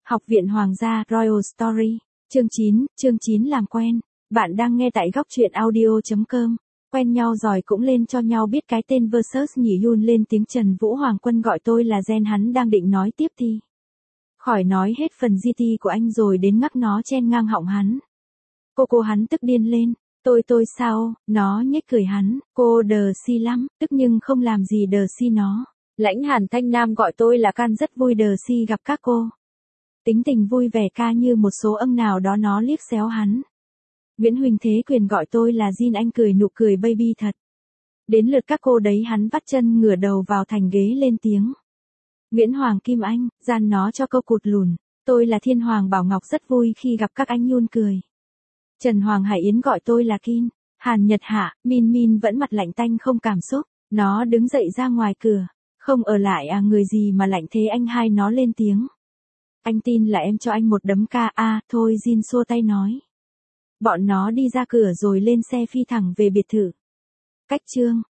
Học viện Hoàng gia Royal Story. Chương 9 làm quen. Bạn đang nghe tại góc truyện audio.com. Quen nhau rồi cũng lên cho nhau biết cái tên versus nhỉ. Yun lên tiếng. Trần Vũ Hoàng Quân gọi tôi là Gen. Hắn đang định nói tiếp thì khỏi nói hết phần GT của anh rồi đến ngắc nó chen ngang họng hắn. Cô hắn tức điên lên. Tôi sao, nó nhếch cười hắn, cô đờ si lắm, tức nhưng không làm gì đờ si nó. Lãnh Hàn Thanh Nam gọi tôi là Can, rất vui đờ si gặp các cô. Tính tình vui vẻ ca như một số âm nào đó. Nó liếc xéo hắn. Nguyễn Huỳnh Thế Quyền gọi tôi là Jin, anh cười nụ cười baby thật. Đến lượt các cô đấy. Hắn vắt chân ngửa đầu vào thành ghế lên tiếng. Nguyễn Hoàng Kim Anh, gian nó cho câu cụt lùn. Tôi là Thiên Hoàng Bảo Ngọc, rất vui khi gặp các anh. Yun cười. Trần Hoàng Hải Yến gọi tôi là Kin. Hàn Nhật Hạ, Min vẫn mặt lạnh tanh không cảm xúc. Nó đứng dậy ra ngoài cửa. Không ở lại à, người gì mà lạnh thế anh hai. Nó lên tiếng. Anh tin là em cho anh một đấm ca. Thôi Jin xua tay nói. Bọn nó đi ra cửa rồi lên xe phi thẳng về biệt thự. Cách chương.